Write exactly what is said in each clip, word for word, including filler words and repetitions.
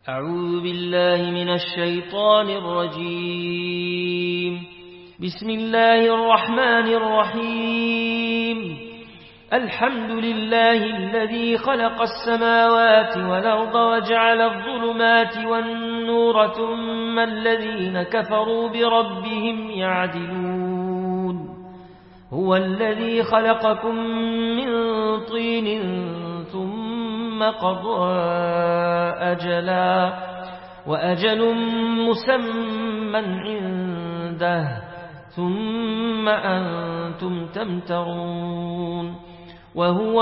أعوذ بالله من الشيطان الرجيم. بسم الله الرحمن الرحيم. الحمد لله الذي خلق السماوات والأرض وجعل الظلمات والنور ثم الذين كفروا بربهم يعدلون. هو الذي خلقكم من طين ثم قضى أجلا وأجل مسمى عنده ثم أنتم تمترون. وهو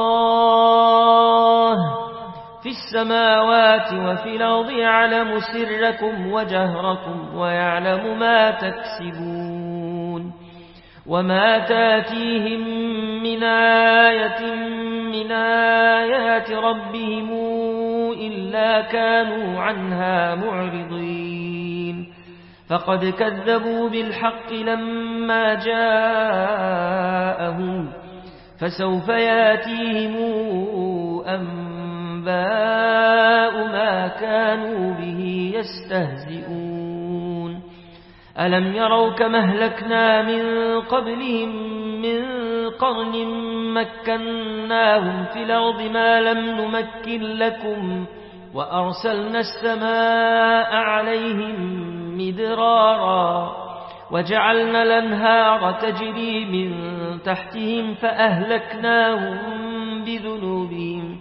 الله في السماوات وفي الأرض يعلم سركم وجهركم ويعلم ما تكسبون. وما تاتيهم من آية من آيات ربهم إلا كانوا عنها معرضين. فقد كذبوا بالحق لما جاءهم فسوف ياتيهم أنباء ما كانوا به يستهزئون. ألم يروا كما أهلكنا من قبلهم من قرن مكناهم في الأرض ما لم نمكن لكم وأرسلنا السماء عليهم مدرارا وجعلنا الأنهار تجري من تحتهم فأهلكناهم بذنوبهم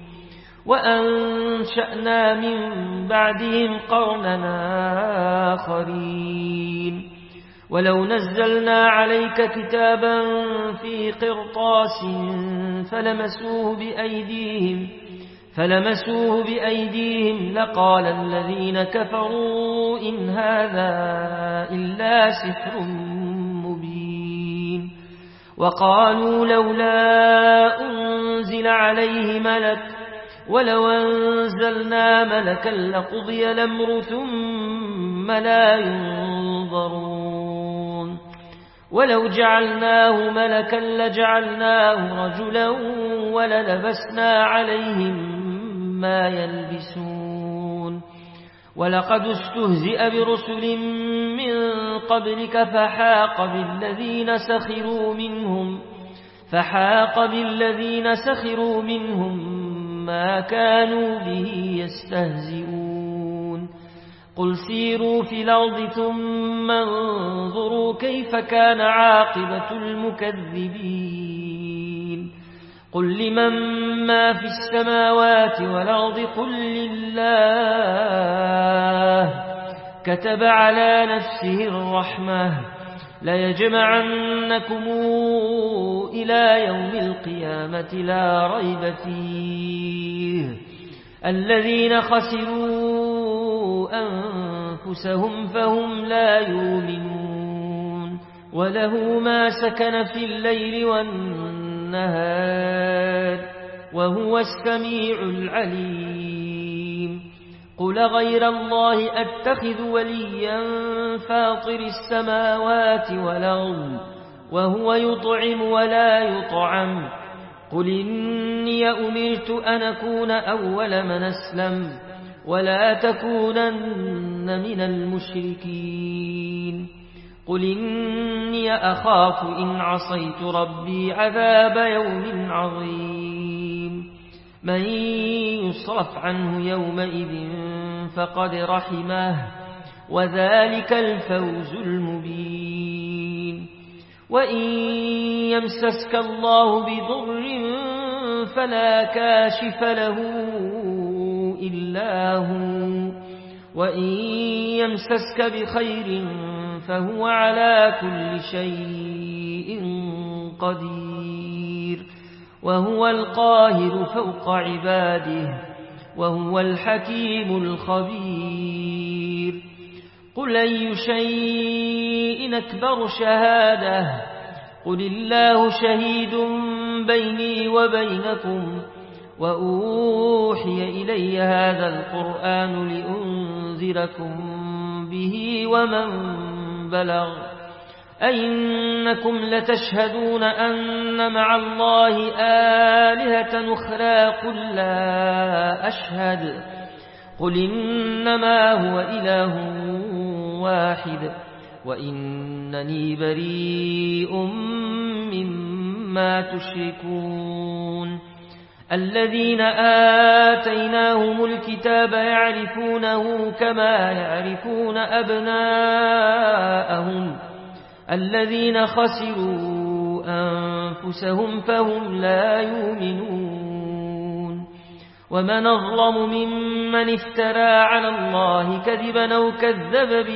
وأنشأنا من بعدهم قرننا آخرين. ولو نزلنا عليك كتابا في قرطاس فلمسوه بأيديهم فلمسوه بأيديهم لقال الذين كفروا إن هذا إلا سحر مبين. وقالوا لولا أنزل عليه ملك ولو أنزلنا ملكا لقضي الأمر ثم لا ينظرون. ولو جعلناه ملكا لجعلناه رجلا وللبسنا عليهم ما يلبسون. ولقد استهزئ برسل من قبلك فحاق بالذين سخروا منهم فحاق بالذين سخروا منهم ما كانوا به يستهزئون. قل سيروا في الأرض ثم انظروا كيف كان عاقبة المكذبين. قل لمن ما في السماوات والأرض قل لله كتب على نفسه الرحمة ليجمعنكم إلى يوم القيامة لا ريب فيه. الذين خسروا أنفسهم فهم لا يؤمنون. وله ما سكن في الليل والنهار وهو السميع العليم. قل غير الله أتخذ وليا فاطر السماوات والأرض وهو يطعم ولا يطعم. قل إني أمرت أن أكون أول من أسلم ولا تكونن من المشركين. قل إني أخاف إن عصيت ربي عذاب يوم عظيم. من يصرف عنه يومئذ فقد رحمه وذلك الفوز المبين. وإن يمسسك الله بضر فلا كاشف له إلا هو وإن يمسسك بخير فهو على كل شيء قدير. وهو القاهر فوق عباده وهو الحكيم الخبير. قل أي شيء أكبر شهادة قل الله شهيد بيني وبينكم وأوحي إلي هذا القرآن لأنذركم به ومن بلغ. أئنكم لتشهدون أن مع الله آلهة أخرى قل لا أشهد قل إنما هو إله واحد وإنني بريء مما تشركون الذين آتيناهم الكتاب يعرفونه كما يعرفون أبناءهم الذين خسروا أنفسهم فهم لا يؤمنون ومن أظلم ممن افترى على الله كذبا أو كذب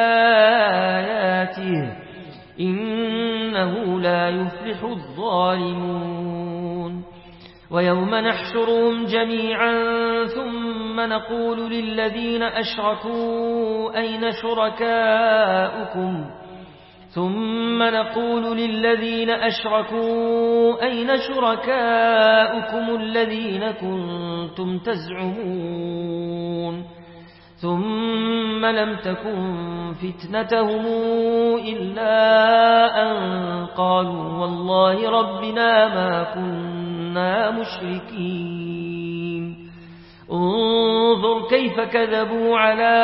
بآياته إنه لا يفلح الظالمون ويوم نحشرهم جميعا ثم نقول للذين أشركوا أين شركاؤكم ثم نقول للذين أشركوا أين شركاؤكم الذين كنتم تزعمون ثم لم تكن فتنتهم إلا أن قالوا والله ربنا ما كنا مشركين انظر كيف كذبوا على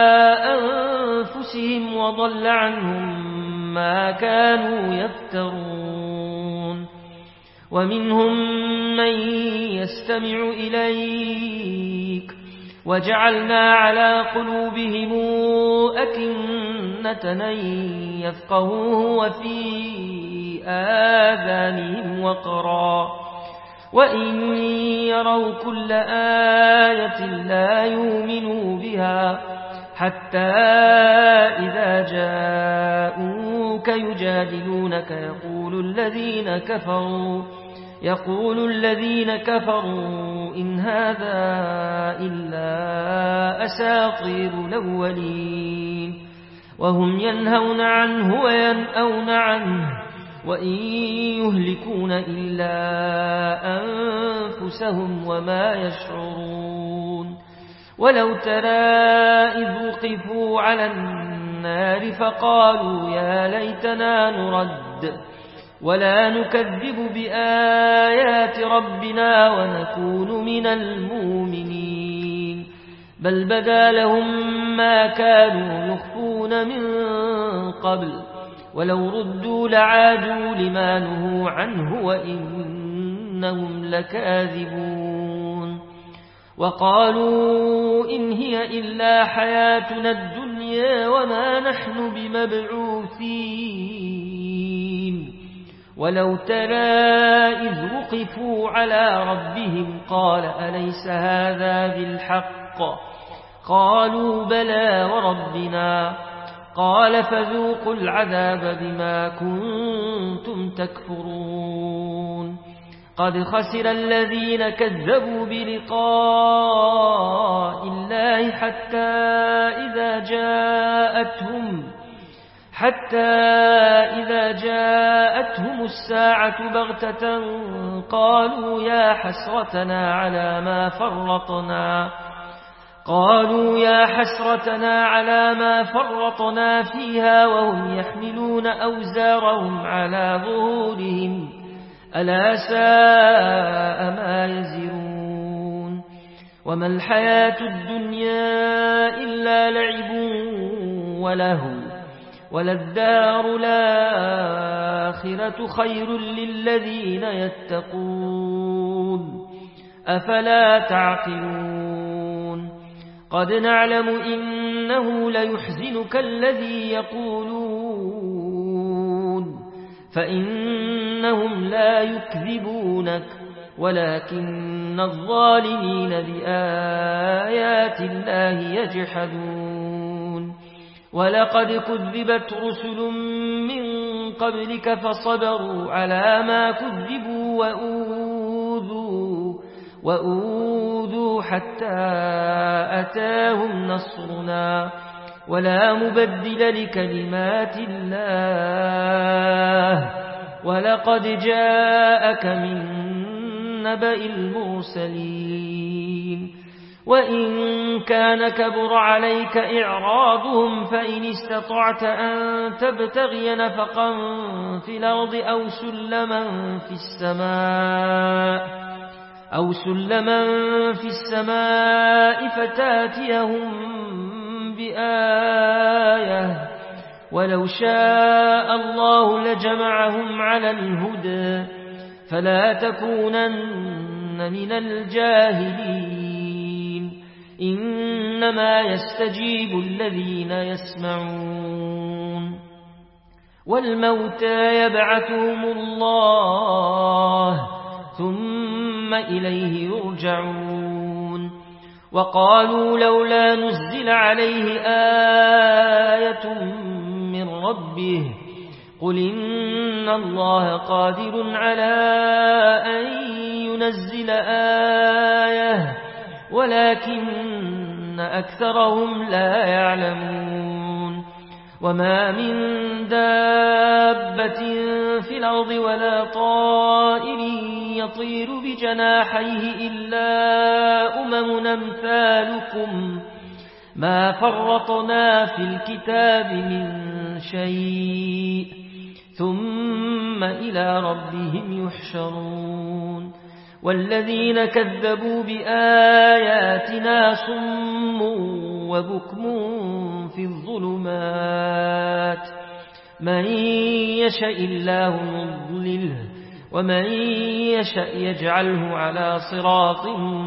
أنفسهم وضل عنهم ما كانوا يفترون ومنهم من يستمع إليك وجعلنا على قلوبهم أكنة أن يفقهوه وفي آذانهم وقرا وإن يروا كل آية لا يؤمنوا بها حتى إذا جاءوك يجادلونك يقول الذين كفروا يقول الذين كفروا إن هذا إلا أساطير الأولين وهم ينهون عنه وينأون عنه وإن يهلكون إلا أنفسهم وما يشعرون ولو ترى إذ وقفوا على النار فقالوا يا ليتنا نرد ولا نكذب بآيات ربنا ونكون من المؤمنين بل بدا لهم ما كانوا يخفون من قبل ولو ردوا لعادوا لما نهوا عنه وإنهم لكاذبون وقالوا إن هي إلا حياتنا الدنيا وما نحن بمبعوثين ولو ترى إذ وقفوا على ربهم قال أليس هذا بالحق قالوا بلى وربنا قال فذوقوا العذاب بما كنتم تكفرون قد خسر الذين كذبوا بلقاء الله حتى إذا جاءتهم حتى إذا جاءتهم الساعة بغتة قالوا يا حسرتنا على ما فرطنا قالوا يا حسرتنا على ما فرطنا فيها وهم يحملون أوزارهم على ظهورهم ألا ساء ما يزرون وما الحياة الدنيا إلا لعب ولهو وللدار الآخرة خير للذين يتقون أفلا تعقلون قد نعلم إنه ليحزنك الذي يقولون فإنهم لا يكذبونك ولكن الظالمين بآيات الله يجحدون ولقد كذبت رسل من قبلك فصبروا على ما كذبوا وأوذوا وأوذوا حتى أتاهم نصرنا ولا مبدل لكلمات الله ولقد جاءك من نبأ المرسلين وإن كان كبر عليك إعراضهم فإن استطعت أن تبتغي نفقا في الأرض أو سلما في السماء أو سلما في السماء فتاتيهم بآية ولو شاء الله لجمعهم على الهدى فلا تكونن من الجاهلين إنما يستجيب الذين يسمعون والموتى يبعثهم الله ثم إليه يرجعون وقالوا لولا نزل عليه آية من ربه قل إن الله قادر على أن ينزل آية ولكن أكثرهم لا يعلمون وما من دابة في الأرض ولا طائر يطير بجناحيه إلا أمم أمثالكم ما فرطنا في الكتاب من شيء ثم إلى ربهم يحشرون والذين كذبوا بآياتنا صم وبكم في الظلمات من يشاء الله يضلله ومن يشاء يجعله على صراط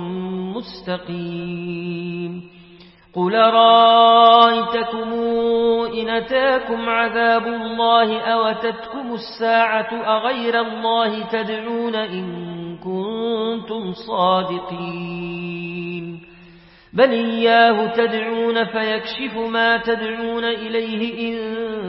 مستقيم قل رأيتكم إن أتاكم عذاب الله أوتتكم الساعة أغير الله تدعون إن كنتم صادقين بل إياه تدعون فيكشف ما تدعون إليه إن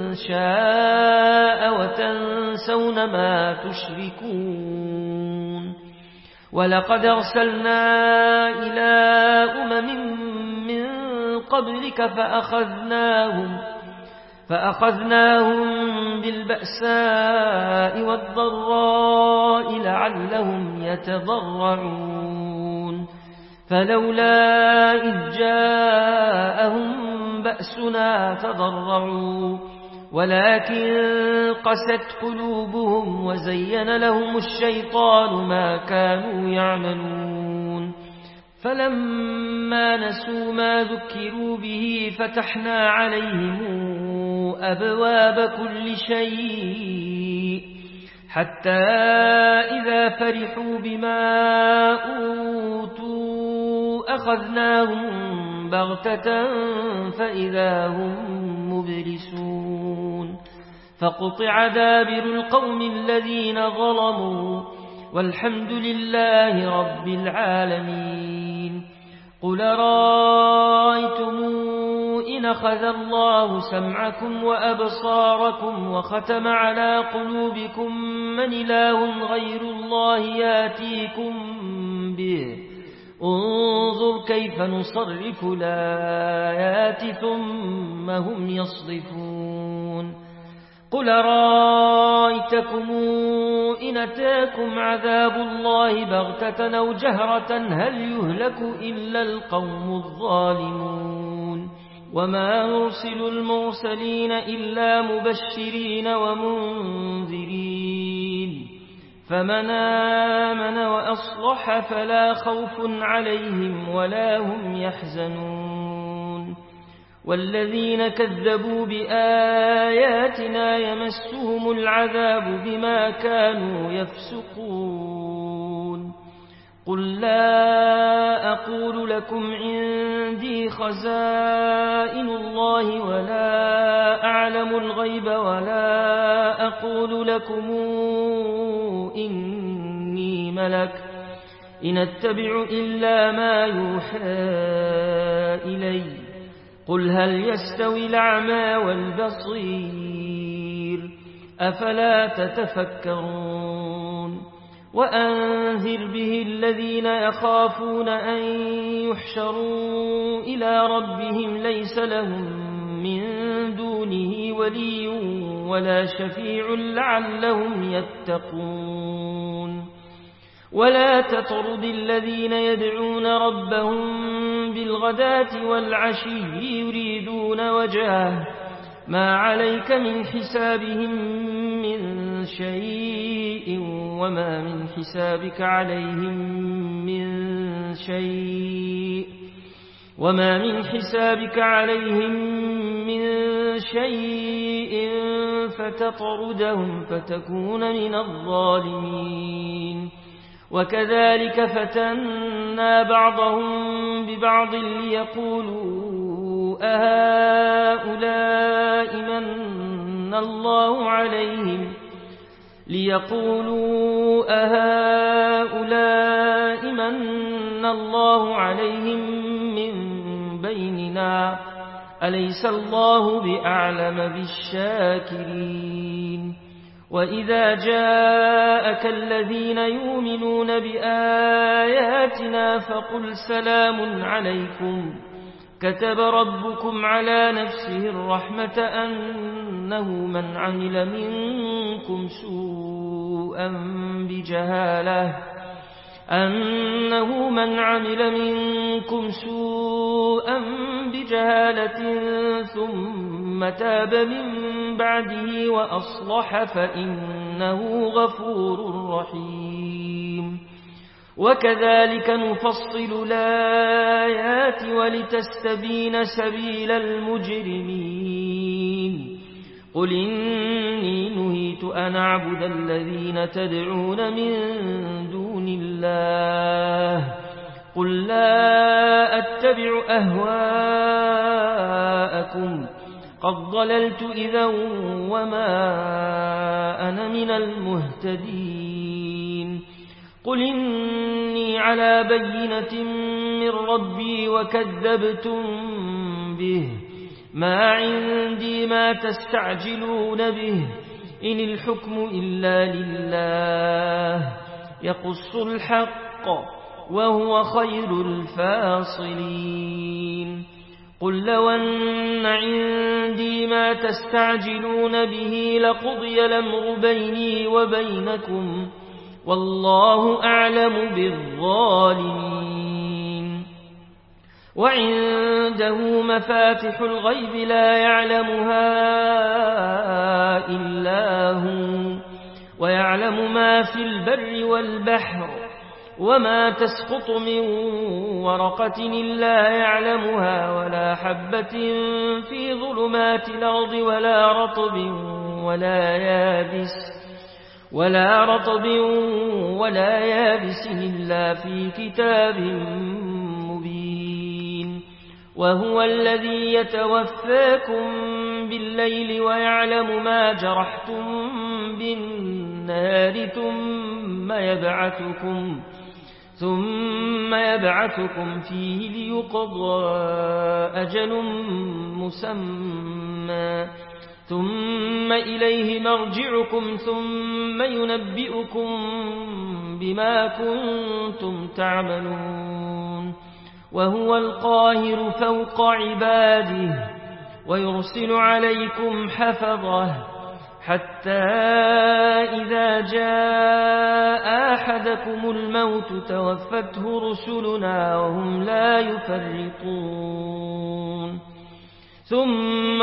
شاء وتنسون ما تشركون ولقد أرسلنا إلى أمم من قبلك فأخذناهم فأخذناهم بالبأساء والضراء لعلهم يتضرعون فلولا إذ جاءهم بأسنا تضرعوا ولكن قست قلوبهم وزين لهم الشيطان ما كانوا يعملون فلما نسوا ما ذكروا به فتحنا عليهم أبواب كل شيء حتى إذا فرحوا بما أوتوا أخذناهم بغتة فإذا هم مبلسون فقطع دابر القوم الذين ظلموا والحمد لله رب العالمين قل رأيتم إن أخذ الله سمعكم وأبصاركم وختم على قلوبكم من إله غير الله ياتيكم به انظر كيف نصرف الآيات ثم هم يصدفون قل رأيتكم إن أتاكم عذاب الله بغتة أو جهرة هل يهلك إلا القوم الظالمون وما نرسل المرسلين إلا مبشرين ومنذرين فمن آمن وأصلح فلا خوف عليهم ولا هم يحزنون والذين كذبوا بآياتنا يمسهم العذاب بما كانوا يفسقون قل لا أقول لكم عندي خزائن الله ولا أعلم الغيب ولا أقول لكم إني ملك إن أتبع إلا ما يوحى إلي قل هل يستوي الأعمى والبصير أفلا تتفكرون وأنذر به الذين يخافون أن يحشروا إلى ربهم ليس لهم من دونه ولي ولا شفيع لعلهم يتقون ولا تطرد الذين يدعون ربهم بالغداة والعشي يريدون وجهه ما عليك من حسابهم من شيء وما من حسابك عليهم من شيء وما من حسابك عليهم من شيء فتطردهم فتكون من الظالمين. وكذلك فتنا بعضهم ببعض ليقولوا أهؤلاء من الله عليهم ليقولوا أهؤلاء من الله عليهم من بيننا أليس الله بأعلم بالشاكرين. وإذا جاءك الذين يؤمنون بآياتنا فقل سلام عليكم كتب ربكم على نفسه الرحمة أنه من عمل منكم سوءا بجهالة أنه من عمل منكم سوءا بجهالة ثم تاب من بعده وأصلح فإنه غفور رحيم. وكذلك نفصل الآيات ولتستبين سبيل المجرمين. قل إني نهيت أن أعبد الذين تدعون من دون الله قل لا أتبع أهواءكم قد ضللت إذا وما أنا من المهتدين. قل إني على بينة من ربي وكذبتم به ما عندي ما تستعجلون به إن الحكم إلا لله يقص الحق وهو خير الفاصلين. قل لو أن عندي ما تستعجلون به لقضي الأمر بيني وبينكم والله أعلم بالظالمين. وعنده مفاتح الغيب لا يعلمها إلا هو ويعلم ما في البر والبحر وما تسقط من ورقة إلا يعلمها ولا حبة في ظلمات الأرض ولا رطب ولا يابس ولا رطب ولا يابس إلا في كتاب مبين. وهو الذي يتوفاكم بالليل ويعلم ما جرحتم بالنهار ثم يبعثكم ثم يبعثكم فيه ليقضى أجل مسمى ثم إليه مرجعكم ثم ينبئكم بما كنتم تعملون. وهو القاهر فوق عباده ويرسل عليكم حفظه حتى إذا جاء أحدكم الموت توفته رسلنا وهم لا يفرطون. ثم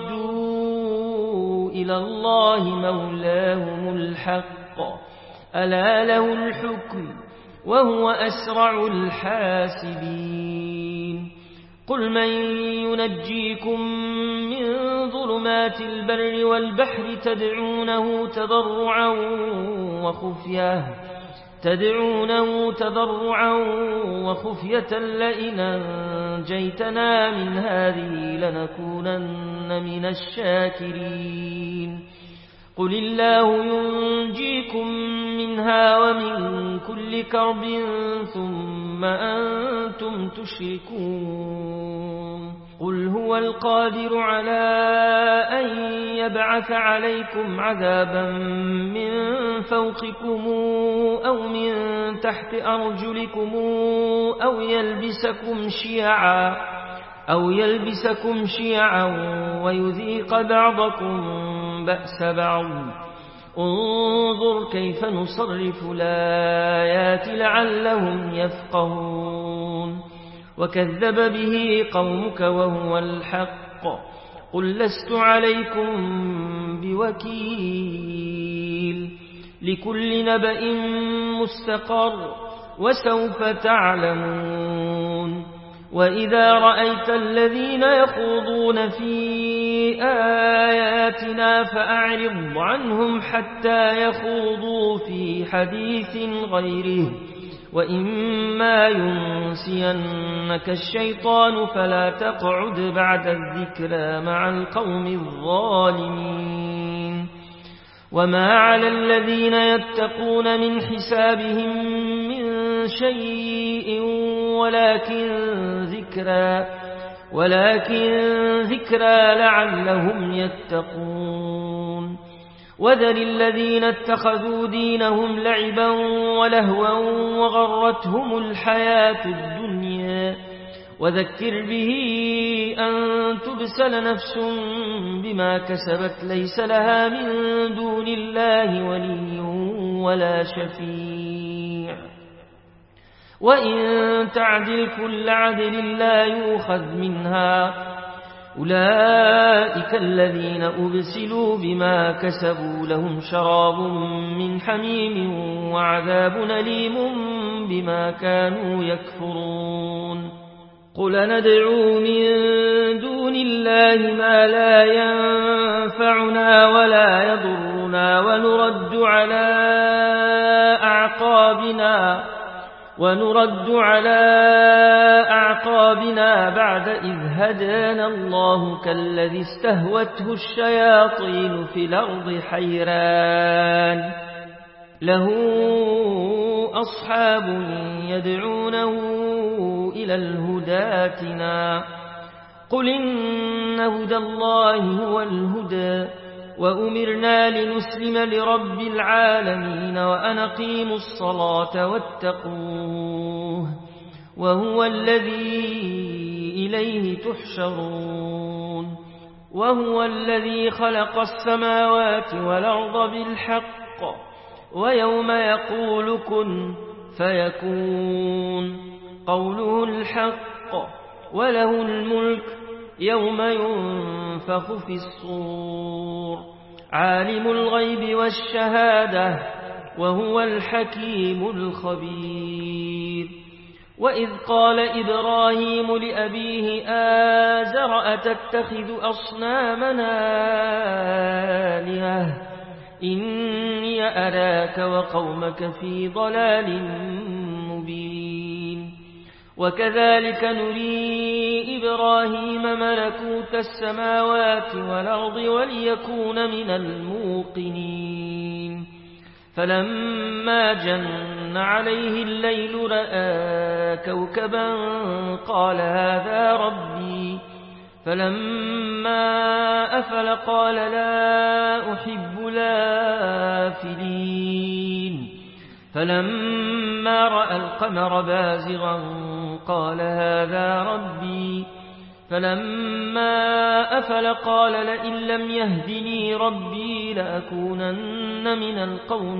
ردوا إلى الله مولاهم الحق ألا له الحكم وهو أسرع الحاسبين. قل من ينجيكم من ظلمات البر والبحر تدعونه تضرعا وخفية تدعونه تضرعا وخفية لئن أنجيتنا من هذه لنكونن من الشاكرين. قل الله ينجيكم منها ومن كل كرب ثم أنتم تشركون. قل هو القادر على أن يبعث عليكم عذابا من فوقكم أو من تحت أرجلكم أو يلبسكم شيعا أو يلبسكم شيعا ويذيق بعضكم بأس بعض. انظر كيف نصرف الآيات لعلهم يفقهون. وكذب به قومك وهو الحق قل لست عليكم بوكيل. لكل نبأ مستقر وسوف تعلمون وإذا رأيت الذين يخوضون في آياتنا فأعرض عنهم حتى يخوضوا في حديث غيره وإما ينسينك الشيطان فلا تقعد بعد الذكرى مع القوم الظالمين وما على الذين يتقون من حسابهم من شيء ولكن ذكرى ولكن ذكرى لعلهم يتقون وذل الذين اتخذوا دينهم لعبا ولهوا وغرتهم الحياة الدنيا وذكر به أن تبسل نفس بما كسبت ليس لها من دون الله ولي ولا شفيع وإن تعدل كل عدل لا يؤخذ منها أولئك الذين أبسلوا بما كسبوا لهم شراب من حميم وعذاب أليم بما كانوا يكفرون قل ندعو من دون الله ما لا ينفعنا ولا يضرنا ونرد على أعقابنا ونرد على أعقابنا بعد إذ هدانا الله كالذي استهوته الشياطين في الأرض حيران له أصحاب يدعونه إلى الهدى ائتنا قل إن هدى الله هو الهدى وأمرنا لنسلم لرب العالمين وأن أقيموا الصلاة واتقوه وهو الذي إليه تحشرون وهو الذي خلق السماوات والأرض بالحق ويوم يقول كن فيكون قوله الحق وله الملك يوم ينفخ في الصور عالم الغيب والشهادة وهو الحكيم الخبير وإذ قال إبراهيم لأبيه آزر أتتخذ أصنامنا آلهة إني أراك وقومك في ضلال مبين وكذلك نري إبراهيم ملكوت السماوات والأرض وليكون من الموقنين فلما جن عليه الليل رأى كوكبا قال هذا ربي فلما أفل قال لا أحب الآفلين فلما رأى القمر بازغا قال هذا ربي فلما أفل قال لئن لم يهدني ربي لأكونن من القوم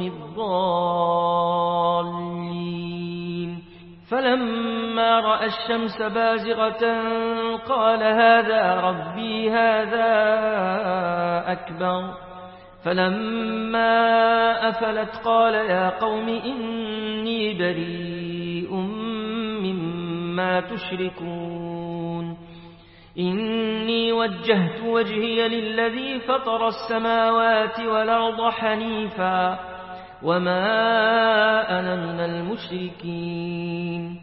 الضالين فلما رأى الشمس بازغة قال هذا ربي هذا أكبر فلما أفلت قال يا قوم إني بريء مما تشركون إني وجهت وجهي للذي فطر السماوات والأرض حنيفا وما أنا من المشركين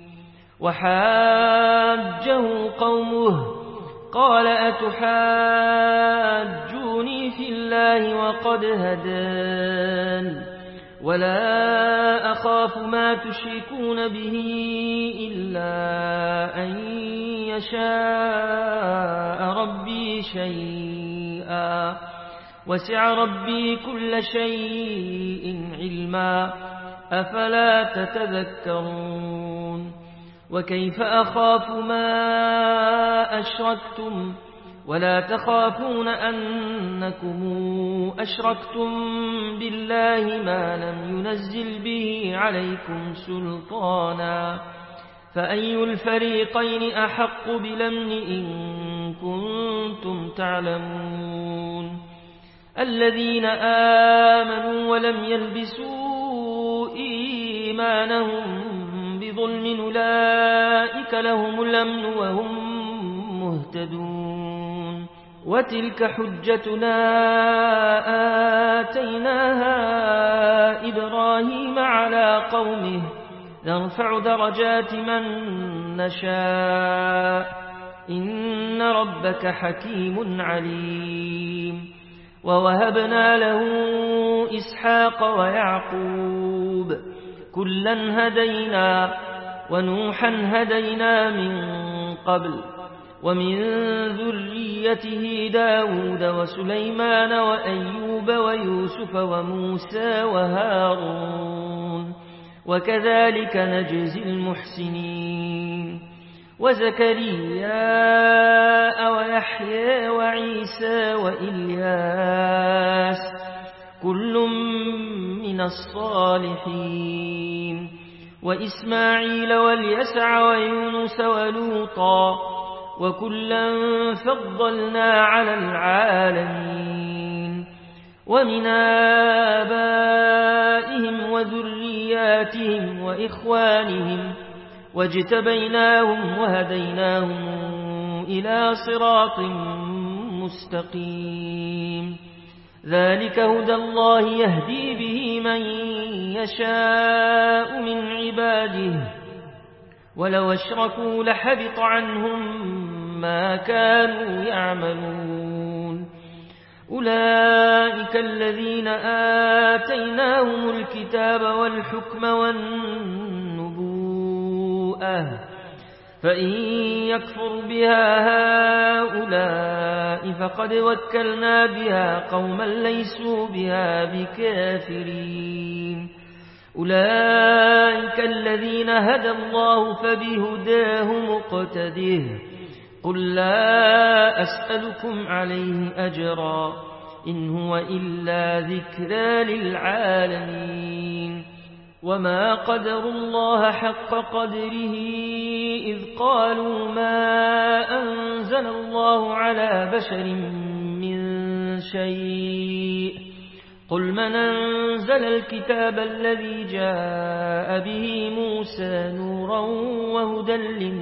وحاجه قومه قال أتحاجوني في الله وقد هدان ولا أخاف ما تشركون به إلا أن يشاء ربي شيئا وسع ربي كل شيء علما أفلا تتذكرون وكيف أخاف ما أشركتم ولا تخافون أنكم أشركتم بالله ما لم ينزل به عليكم سلطانا فأي الفريقين أحق بالأمن إن كنتم تعلمون الذين آمنوا ولم يلبسوا إيمانهم بظلم أولئك لهم الأمن وهم مهتدون وتلك حجتنا آتيناها إبراهيم على قومه نرفع درجات من نشاء إن ربك حكيم عليم ووهبنا له إسحاق ويعقوب كلا هدينا ونوحا هدينا من قبل ومن ذريته داود وسليمان وأيوب ويوسف وموسى وهارون وكذلك نجزي المحسنين وزكريا ويحيى وعيسى وإلياس كل من الصالحين وإسماعيل واليسع ويونس ولوطا وكلا فضلنا على العالمين ومن آبائهم وذرياتهم وإخوانهم واجتبيناهم وهديناهم إلى صراط مستقيم ذلك هدى الله يهدي به من يشاء من عباده ولو أشركوا لحبط عنهم ما كانوا يعملون أولئك الذين آتيناهم الكتاب والحكم والنبوءة فإن يكفر بها هؤلاء فقد وكلنا بها قوما ليسوا بها بكافرين أولئك الذين هدى الله فبهداه مقتده قل لا أسألكم عليه أجرا إن هو إلا ذكرى للعالمين وما قدروا الله حق قدره إذ قالوا ما أنزل الله على بشر من شيء قل من أنزل الكتاب الذي جاء به موسى نورا وهدى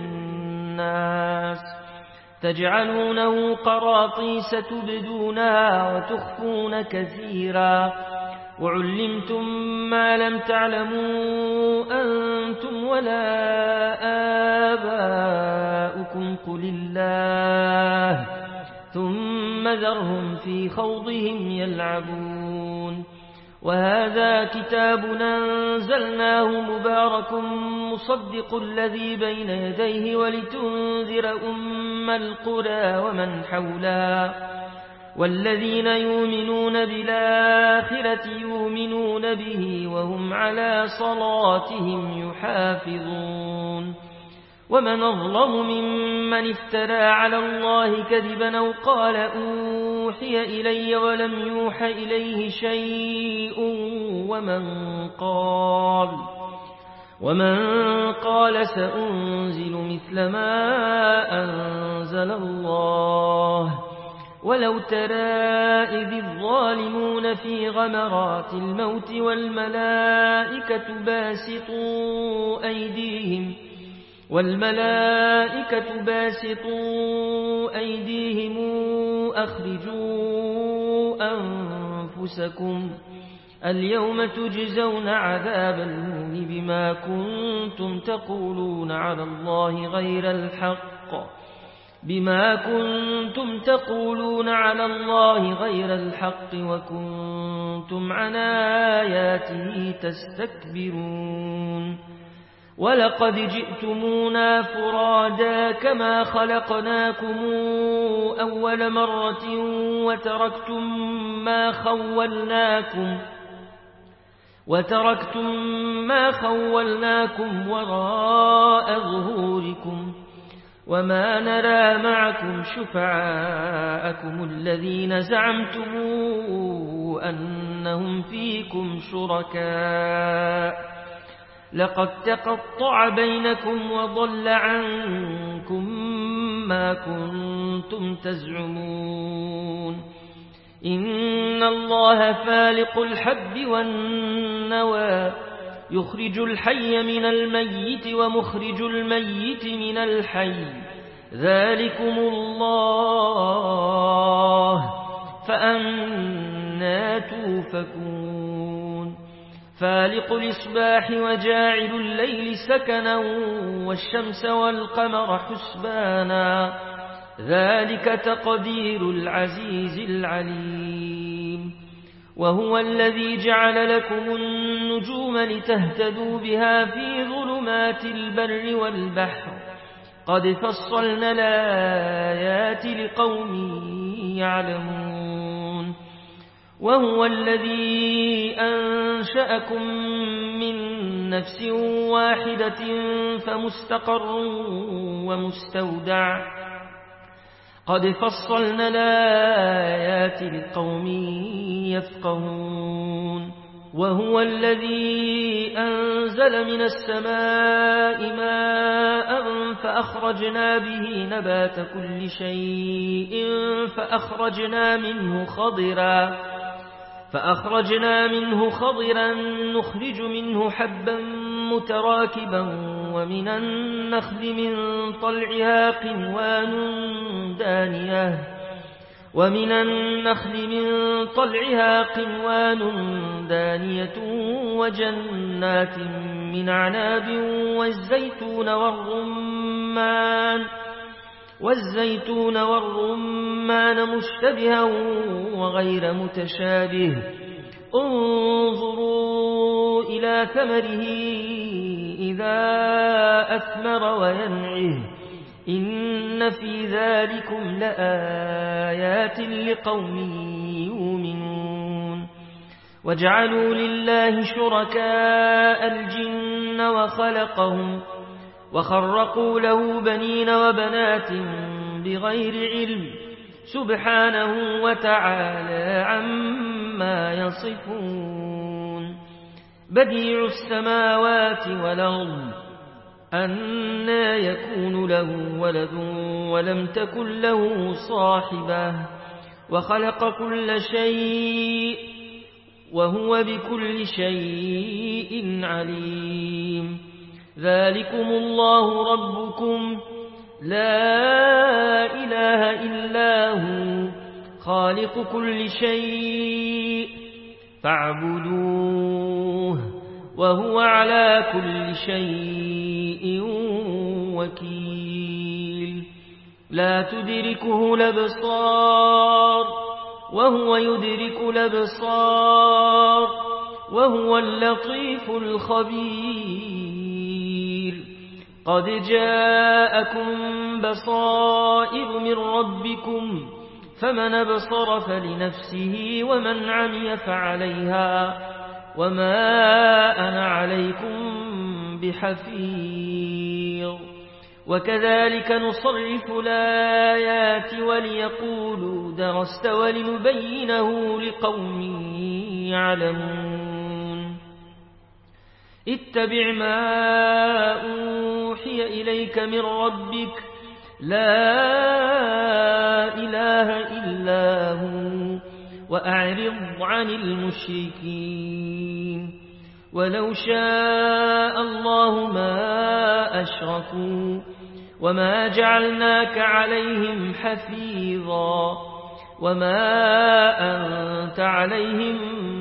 للناس تجعلونه قراطيس تبدونها وتخفون كثيرا وعلمتم ما لم تعلموا أنتم ولا آباؤكم قل الله ثم ذرهم في خوضهم يلعبون وهذا كتاب أنزلناه مبارك مصدق الذي بين يديه ولتنذر أم القرى ومن حولها والذين يؤمنون بالآخرة يؤمنون به وهم على صلاتهم يحافظون ومن أظلم ممن افترى على الله كذبا أو قال أوحي إلي ولم يوح إليه شيء ومن قال ومن قال سأنزل مثل ما أنزل الله ولو ترى إذ الظالمون في غمرات الموت والملائكة باسطوا أيديهم والملائكة باسطوا أيديهم أخرجوا أنفسكم اليوم تجزون عذاب الهون بما كنتم تقولون على الله غير الحق بما كنتم تقولون على الله غير الحق وكنتم عن آياته تستكبرون ولقد جئتمونا فرادا كما خلقناكم أول مرة وتركتم ما خولناكم وتركتم ما خولناكم وراء ظهوركم وما نرى معكم شفعاءكم الذين زعمتم أنهم فيكم شركاء لقد تقطع بينكم وضل عنكم ما كنتم تزعمون إن الله فالق الحب والنوى يخرج الحي من الميت ومخرج الميت من الحي ذلكم الله فأنى توفكون فالق الإصباح وجاعل الليل سكنا والشمس والقمر حسبانا ذلك تقدير العزيز العليم وهو الذي جعل لكم النجوم لتهتدوا بها في ظلمات البر والبحر قد فصلنا الآيات لقوم يعلمون وهو الذي أنشأكم من نفس واحدة فمستقر ومستودع قد فصلنا الآيات لقوم يفقهون وهو الذي أنزل من السماء ماء فأخرجنا به نبات كل شيء فأخرجنا منه خضرا فأخرجنا منه خضرا نخرج منه حبا متراكبا ومن النخل من طلعها قنوان دانية ومن النخل من طلعها قنوان دانية وجنات من عناب والزيتون والرمان والزيتون والرمان مشتبها وغير متشابه انظروا إلى ثمره إذا أثمر وينعه إن في ذلكم لآيات لقوم يؤمنون وجعلوا لله شركاء الجن وخلقهم وخرقوا له بنين وبنات بغير علم سبحانه وتعالى عما يصفون بديع السماوات والأرض أنى يكون له ولد ولم تكن له صاحبة وخلق كل شيء وهو بكل شيء عليم ذلكم الله ربكم لا إله إلا هو خالق كل شيء فاعبدوه وهو على كل شيء وكيل لا تدركه الأبصار وهو يدرك الأبصار وهو اللطيف الخبير قد جاءكم بصائر من ربكم فمن أبصر فلنفسه ومن عمي فعليها وما أنا عليكم بحفيظ وكذلك نصرف الآيات وليقولوا درست ولنبينه لقوم يعلمون اتبع ما أوحي إليك من ربك لا إله إلا هو وأعرض عن المشركين ولو شاء الله ما أشركوا وما جعلناك عليهم حفيظا وما أنت عليهم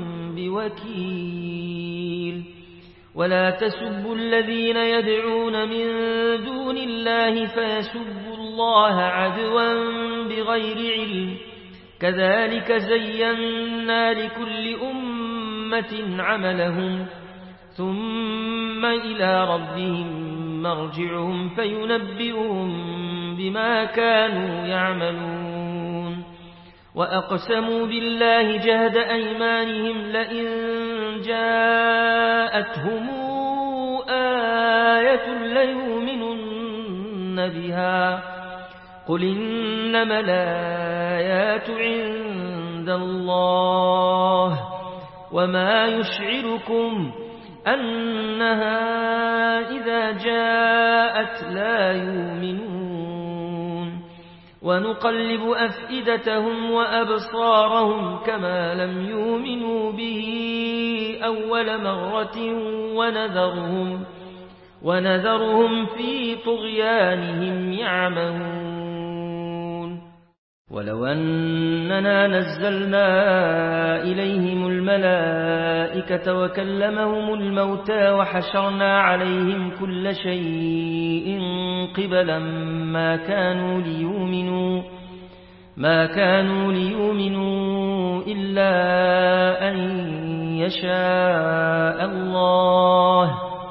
بوكيل ولا تسبوا الذين يدعون من دون الله فيسبوا الله عدوا بغير علم كذلك زينا لكل أمة عملهم ثم إلى ربهم مرجعهم فينبئهم بما كانوا يعملون وأقسموا بالله جهد أيمانهم لئن جاءتهم آية ليؤمنن بها قل إنما الآيات عند الله وما يشعركم أنها إذا جاءت لا يؤمنون ونقلب أفئدتهم وأبصارهم كما لم يؤمنوا به أول مرة ونذرهم, ونذرهم في طغيانهم يعمهون. ولو أننا نزلنا إليهم الملائكة وكلمهم الموتى وحشرنا عليهم كل شيء قبلا ما كانوا ليؤمنوا ما كانوا ليؤمنوا إلا أن يشاء الله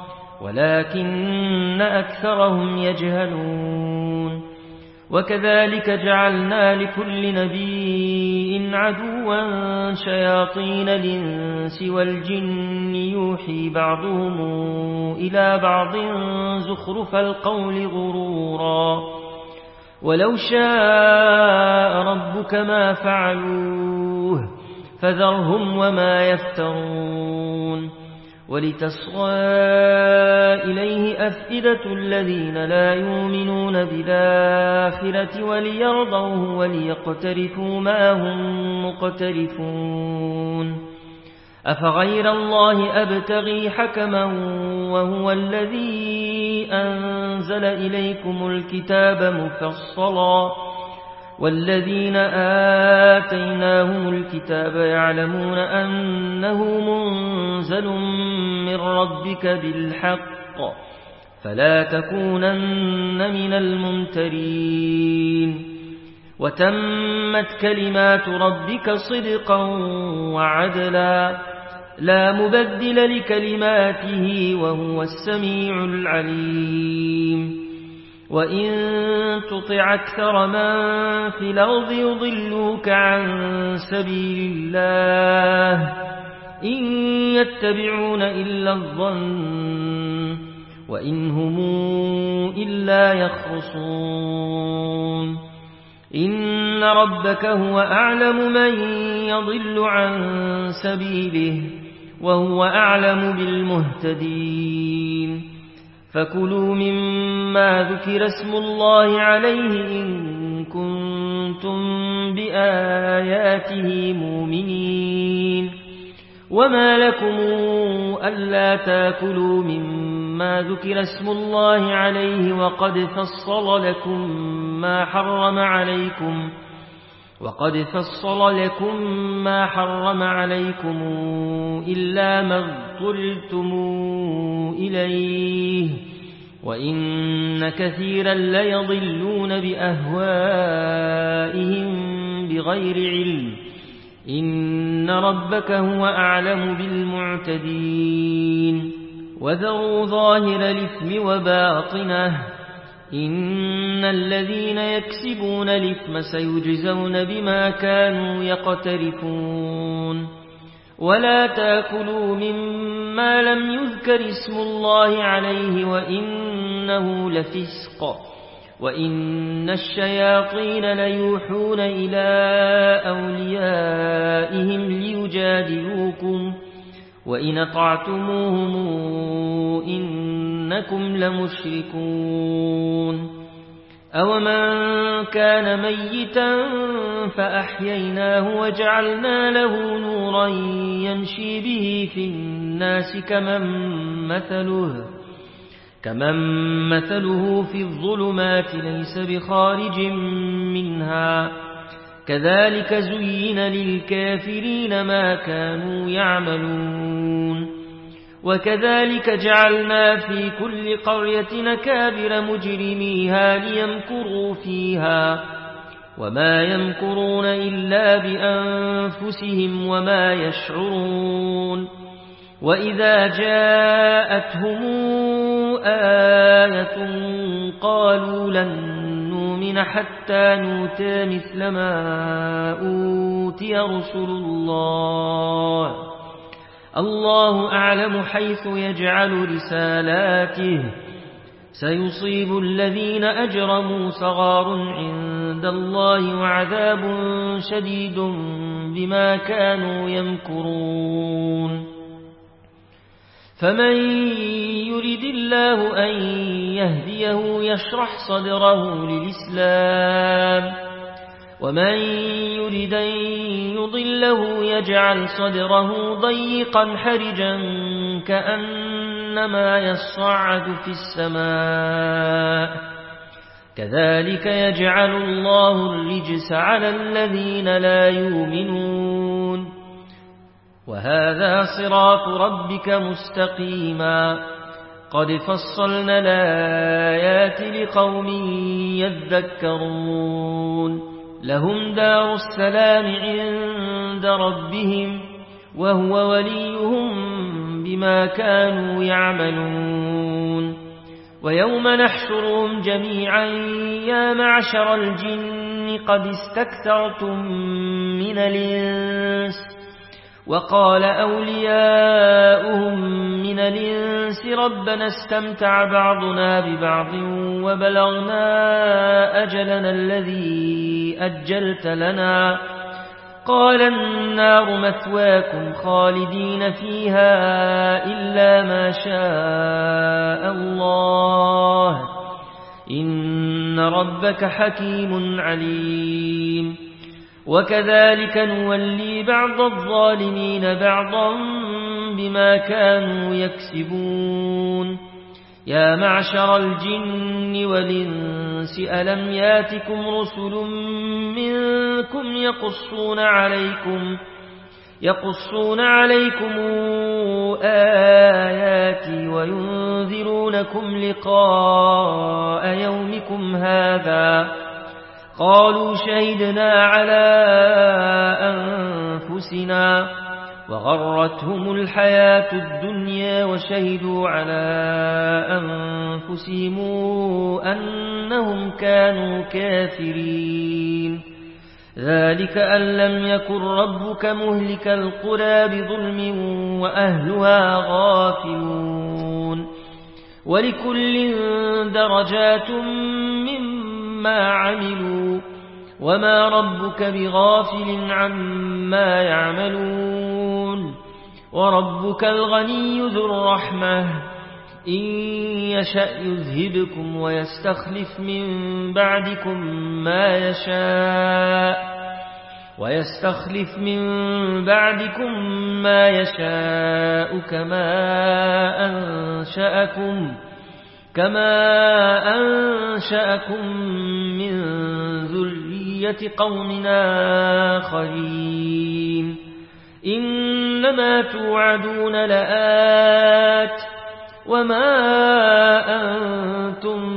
ولكن أكثرهم يجهلون. وكذلك جعلنا لكل نبي عدوا شياطين الإنس والجن يوحي بعضهم إلى بعض زخرف القول غرورا ولو شاء ربك ما فعلوه فذرهم وما يفترون. ولتصغى إليه أفئدة الذين لا يؤمنون بالآخرة وليرضوه وليقترفوا ما هم مقترفون. أفغير الله أبتغي حكما وهو الذي أنزل إليكم الكتاب مفصلا والذين آتيناهم الكتاب يعلمون أنه منزل من ربك بالحق فلا تكونن من الممترين. وتمت كلمات ربك صدقا وعدلا لا مبدل لكلماته وهو السميع العليم. وإن تطع أكثر من في الأرض يضلوك عن سبيل الله إن يتبعون إلا الظن وإن هم إلا يخرصون. إن ربك هو أعلم من يضل عن سبيله وهو أعلم بالمهتدين. فكلوا مما ذكر اسم الله عليه إن كنتم بآياته مؤمنين. وما لكم ألا تاكلوا مما ذكر اسم الله عليه وقد فصل لكم ما حرم عليكم وقد فصل لكم ما حرم عليكم إلا ما اضطررتم إليه وإن كثيرا ليضلون بأهوائهم بغير علم إن ربك هو أعلم بالمعتدين. وذروا ظاهر الإثم وباطنه إن الذين يكسبون الإثم سيجزون بما كانوا يقترفون. ولا تأكلوا مما لم يذكر اسم الله عليه وإنه لفسق وإن الشياطين ليوحون إلى أوليائهم ليجادلوكم وإن أطعتموهم إنكم لمشركون. أومن كان ميتا فأحييناه وجعلنا له نورا يمشي به في الناس كمن مثله, كمن مثله في الظلمات ليس بخارج منها كذلك زين للكافرين ما كانوا يعملون. وكذلك جعلنا في كل قرية نكابر مجرميها ليمكروا فيها وما يمكرون إلا بأنفسهم وما يشعرون. وإذا جاءتهم آية قالوا لن نؤمن حتى نؤتى مثل ما أوتي رسل الله الله أعلم حيث يجعل رسالاته سيصيب الذين أجرموا صغار عند الله وعذاب شديد بما كانوا يمكرون. فمن يرد الله أن يهديه يشرح صدره للإسلام ومن يرد أن يضله يجعل صدره ضيقا حرجا كأنما يصعد في السماء كذلك يجعل الله الرجس على الذين لا يؤمنون وهذا صراط ربك مستقيما قد فصلنا الآيات لقوم يذكرون لهم دار السلام عند ربهم وهو وليهم بما كانوا يعملون ويوم نحشرهم جميعا يا معشر الجن قد استكثرتم من الإنس وقال أولياؤهم من الإنس ربنا استمتع بعضنا ببعض وبلغنا أجلنا الذي أجلت لنا قال النار مثواكم خالدين فيها إلا ما شاء الله إن ربك حكيم عليم وكذلك نولي بعض الظالمين بعضا بما كانوا يكسبون يا معشر الجن والإنس ألم ياتكم رسل منكم يقصون عليكم يقصون عليكم آياتي وينذرونكم لقاء يومكم هذا قالوا شهدنا على أنفسنا وغرتهم الحياة الدنيا وشهدوا على أنفسهم أنهم كانوا كافرين ذلك أن لم يكن ربك مهلك القرى بظلم وأهلها غافلون ولكل درجات مما عملوا وما ربك بغافل عما يعملون وربك الغني ذو الرحمة إن يشأ يذهبكم ويستخلف من بعدكم ما يشاء ويستخلف من بعدكم ما يشاء كما أنشأكم كما أنشأكم من ذرية قومنا آخرين إنما توعدون لآت وما أنتم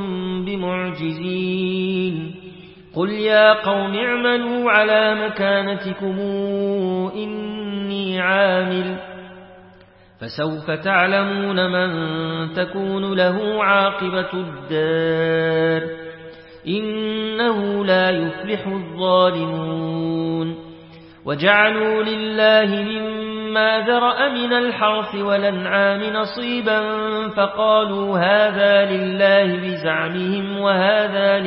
بمعجزين قل يا قوم اعملوا على مكانتكم إني عامل فسوف تعلمون من تكون له عاقبة الدار إنه لا يفلح الظالمون وجعلوا لله مما ذرأ من الحرث والأنعام نصيبا فقالوا هذا لله بزعمهم وهذا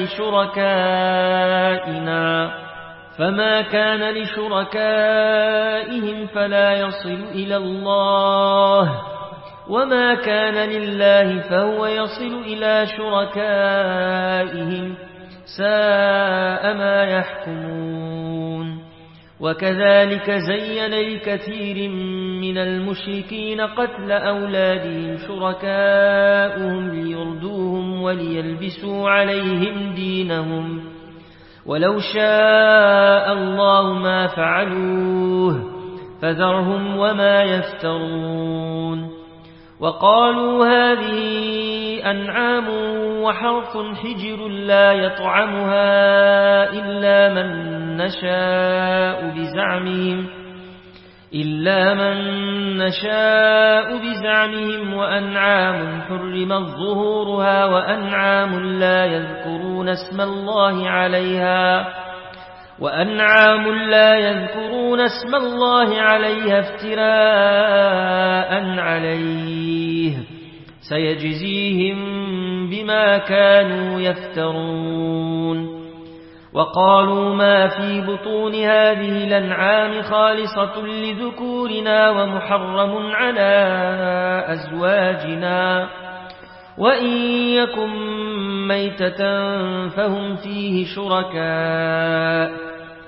لشركائنا فما كان لشركائهم فلا يصل إلى الله وما كان لله فهو يصل إلى شركائهم ساء ما يحكمون وكذلك زين لكثير من المشركين قتل أولادهم شركاؤهم ليردوهم وليلبسوا عليهم دينهم ولو شاء الله ما فعلوه فذرهم وما يفترون وقالوا هذه أنعام وحرث حجر لا يطعمها إلا من نشاء بزعمهم إلا من نشاء بزعمهم وأنعام حرمت ظهورها وأنعام لا يذكرون اسم الله عليها وأنعام لا يذكرون اسم الله عليها افتراء عليه سيجزيهم بما كانوا يفترون وقالوا ما في بطون هذه الأنعام خالصة لذكورنا ومحرم على أزواجنا وإن يكن ميتة فهم فيه شركاء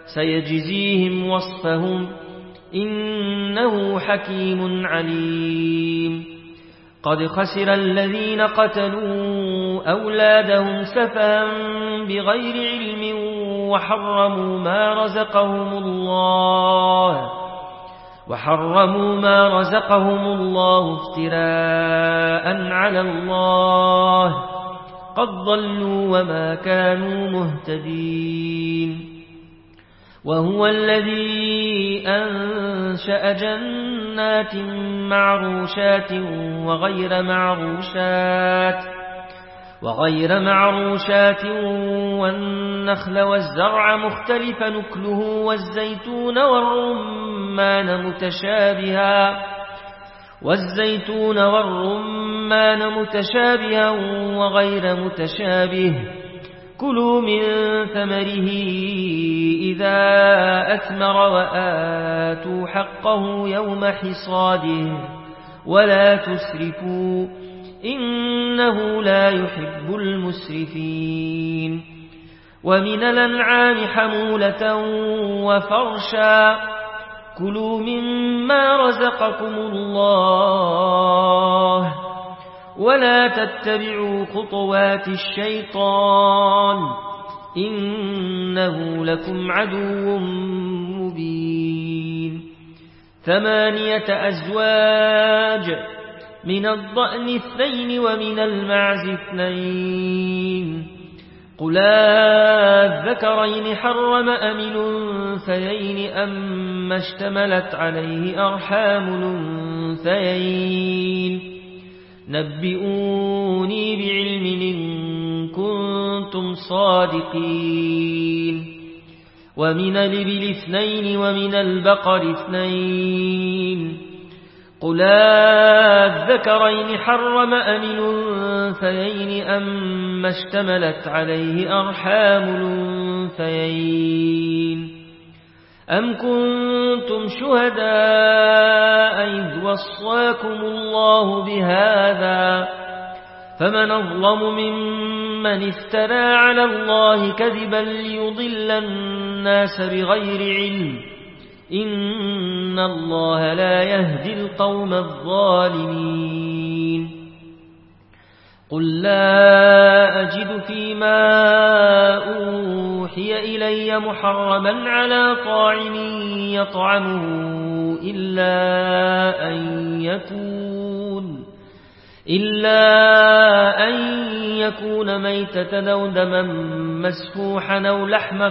سيجزيهم وصفهم إنه حكيم عليم قد خسر الذين قتلوا أولادهم سفها بغير علم وحرموا ما رزقهم الله وحرموا ما رزقهم الله افتراء على الله قد ضلوا وما كانوا مهتدين وهو الذي أنشأ جنات معروشات وغير معروشات وغير معروشات والنخل والزرع مختلف نكله والزيتون والرمان متشابها والزيتون والرمان متشابها وغير متشابه كلوا من ثمره إذا أثمر وآتوا حقه يوم حصاده ولا تسرفوا إنه لا يحب المسرفين ومن الأنعام حمولة وفرشا كلوا مما رزقكم الله ولا تتبعوا خطوات الشيطان إنه لكم عدو مبين ثمانية أزواج من الضأن اثنين ومن المعز اثنين قل الذكرين حرم أم الأنثيين أما اشتملت عليه أرحام الأنثيين نبئوني بعلم إن كنتم صادقين ومن الإبل اثنين ومن البقر اثنين قل الذكرين حرم أم الأنثيين أما اشتملت عليه أرحام الأنثيين أم كنتم شهداء إذ وصاكم الله بهذا فمن أظلم ممن افترى على الله كذبا ليضل الناس بغير علم إن الله لا يهدي القوم الظالمين قل لا أجد فيما أوحي إلي محرما على طاعم يطعمه إلا أن يكون إلا أن يكون ميتة أو دما مسفوحا أو لحم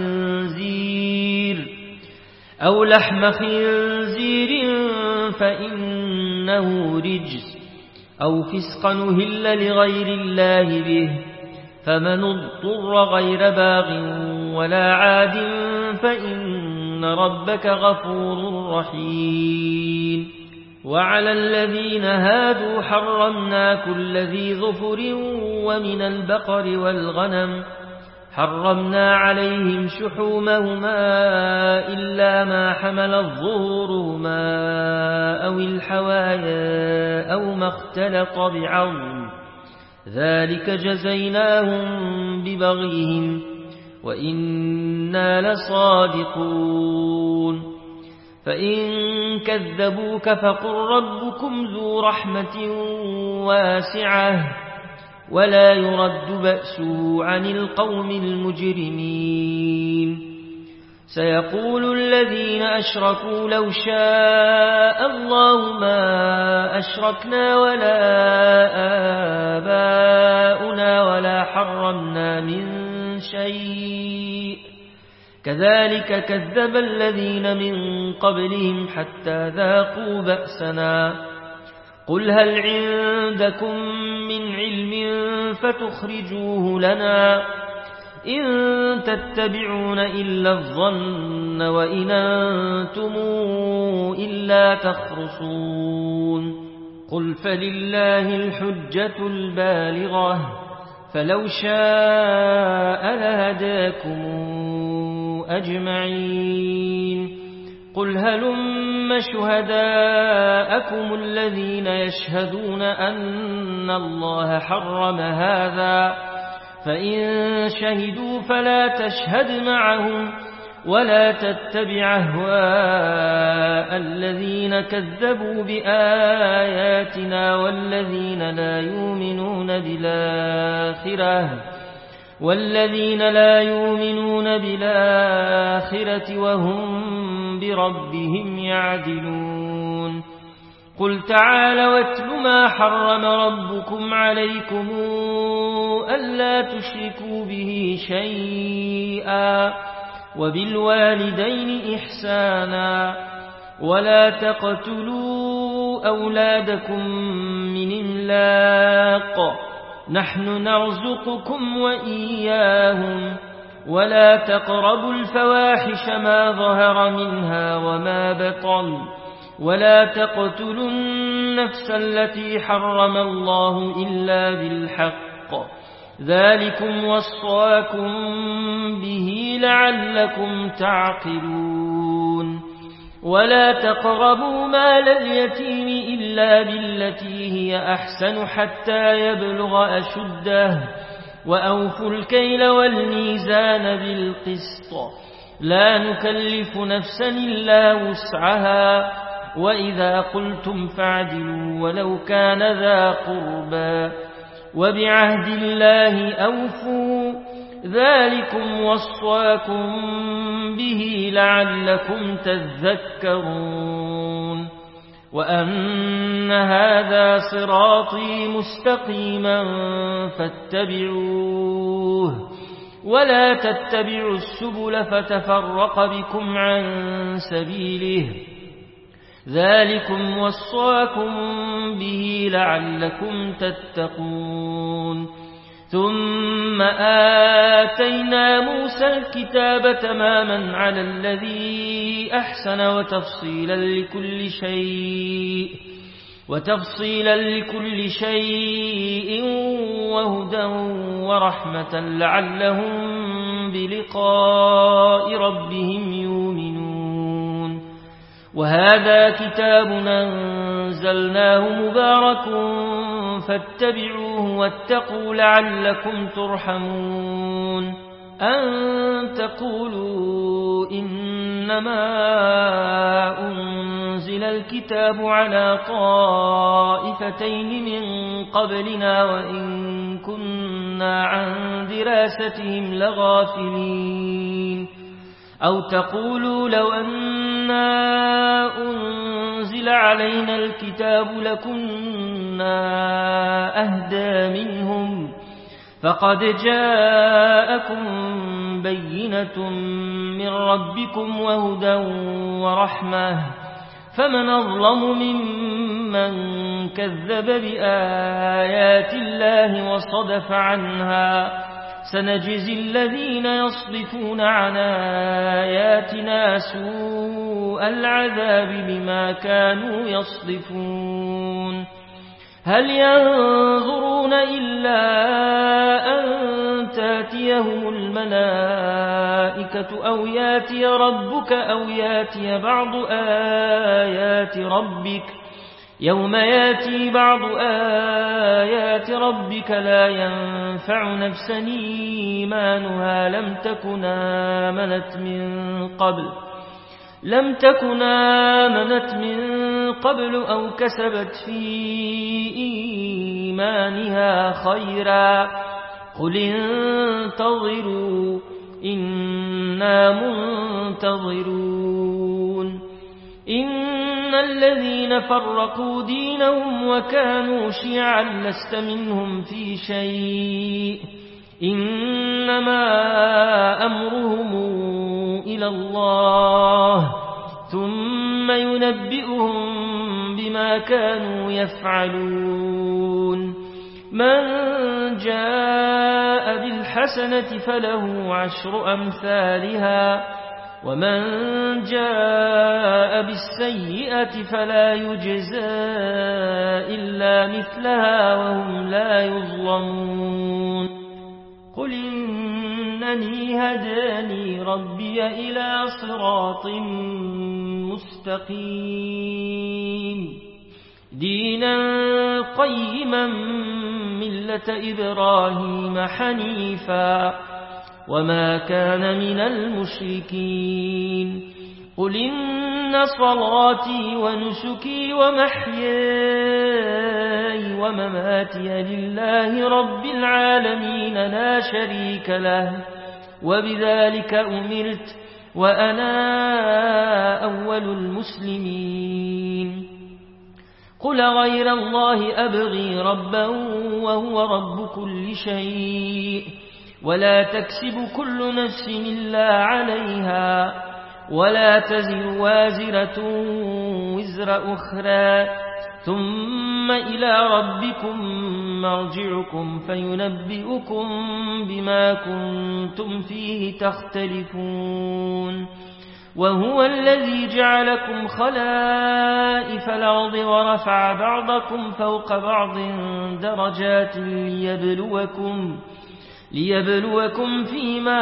خنزير أو لحم خنزير فإنه رجس أو فسقا نهل لغير الله به فمن اضطر غير باغ ولا عاد فإن ربك غفور رحيم وعلى الذين هادوا حرمنا كل ذي ظفر ومن البقر والغنم حرمنا عليهم شحومهما إلا ما حمل الظهورهما أو الحوايا أو ما اختلط بعظم ذلك جزيناهم ببغيهم وإنا لصادقون فإن كذبوك فقل ربكم ذو رحمة واسعة ولا يرد بأسه عن القوم المجرمين سيقول الذين أشركوا لو شاء الله ما أشركنا ولا آباؤنا ولا حرمنا من شيء كذلك كذب الذين من قبلهم حتى ذاقوا بأسنا قل هل عندكم من علم فتخرجوه لنا إن تتبعون إلا الظن وإن أنتم إلا تخرصون قل فلله الحجة البالغة فلو شاء لهداكم أجمعين قل هلم شهداءكم الذين يشهدون أن الله حرم هذا فإن شهدوا فلا تشهد معهم ولا تتبع أهواء الذين كذبوا بآياتنا والذين لا يؤمنون بالآخرة والذين لا يؤمنون بالآخرة وهم بربهم يعدلون قل تعالوا واتل ما حرم ربكم عليكم ألا تشركوا به شيئا وبالوالدين إحسانا ولا تقتلوا أولادكم من إملاق نحن نرزقكم وإياهم ولا تقربوا الفواحش ما ظهر منها وما بطن ولا تقتلوا النفس التي حرم الله إلا بالحق ذلكم وصاكم به لعلكم تعقلون ولا تقربوا مال اليتيم إلا بالتي هي أحسن حتى يبلغ أشده وأوفوا الكيل والميزان بالقسط لا نكلف نفسا إلا وسعها وإذا قلتم فاعدلوا ولو كان ذا قربى وبعهد الله أوفوا ذلكم وصاكم به لعلكم تذكرون وأن هذا صراطي مستقيما فاتبعوه ولا تتبعوا السبل فتفرق بكم عن سبيله ذلكم وصاكم به لعلكم تتقون ثم آتينا موسى الكتاب تماما على الذي أحسن وتفصيلا لكل شيء وتفصيلا لكل شيء وهدى ورحمة لعلهم بلقاء ربهم يؤمنون وهذا كتاب أنزلناه مبارك فاتبعوه واتقوا لعلكم ترحمون أن تقولوا إنما أنزل الكتاب على طائفتين من قبلنا وإن كنا عن دراستهم لغافلين أو تقولوا لو أنا أنزل علينا الكتاب لكنا أهدى منهم فقد جاءكم بينة من ربكم وهدى ورحمة فمن أظلم ممن كذب بآيات الله وصدف عنها سنجزي الذين يصدفون عن آياتنا سوء العذاب بما كانوا يصدفون هل ينظرون إلا أن تاتيهم الملائكة أو ياتي ربك أو ياتي بعض آيات ربك يوم ياتي بعض آيات ربك لا ينفع نفسا إيمانها لم تكن آمنت من قبل لم تكن آمنت من قبل أو كسبت في إيمانها خيرا قل انتظروا إنا منتظرون إن الذين فرقوا دينهم وكانوا شيعا لست منهم في شيء إنما أمرهم إلى الله ثم ينبئهم بما كانوا يفعلون من جاء بالحسنة فله عشر أمثالها ومن جاء بالسيئة فلا يجزى إلا مثلها وهم لا يظلمون قل إنني هداني ربي إلى صراط مستقيم دينا قيما ملة إبراهيم حنيفا وما كان من المشركين قل إن صلاتي ونسكي ومحياي ومماتي لله رب العالمين لا شريك له وبذلك أمرت وأنا أول المسلمين قل غير الله أبغي ربا وهو رب كل شيء ولا تكسب كل نفس إلا عليها ولا تزر وازرة وزر أخرى ثم إلى ربكم مرجعكم فينبئكم بما كنتم فيه تختلفون وهو الذي جعلكم خلائف الأرض ورفع بعضكم فوق بعض درجات ليبلوكم ليبلوكم فيما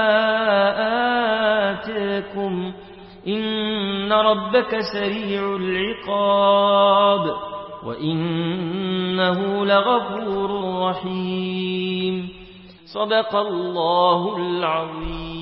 آتاكم إن ربك سريع العقاب وإنه لغفور رحيم صدق الله العظيم.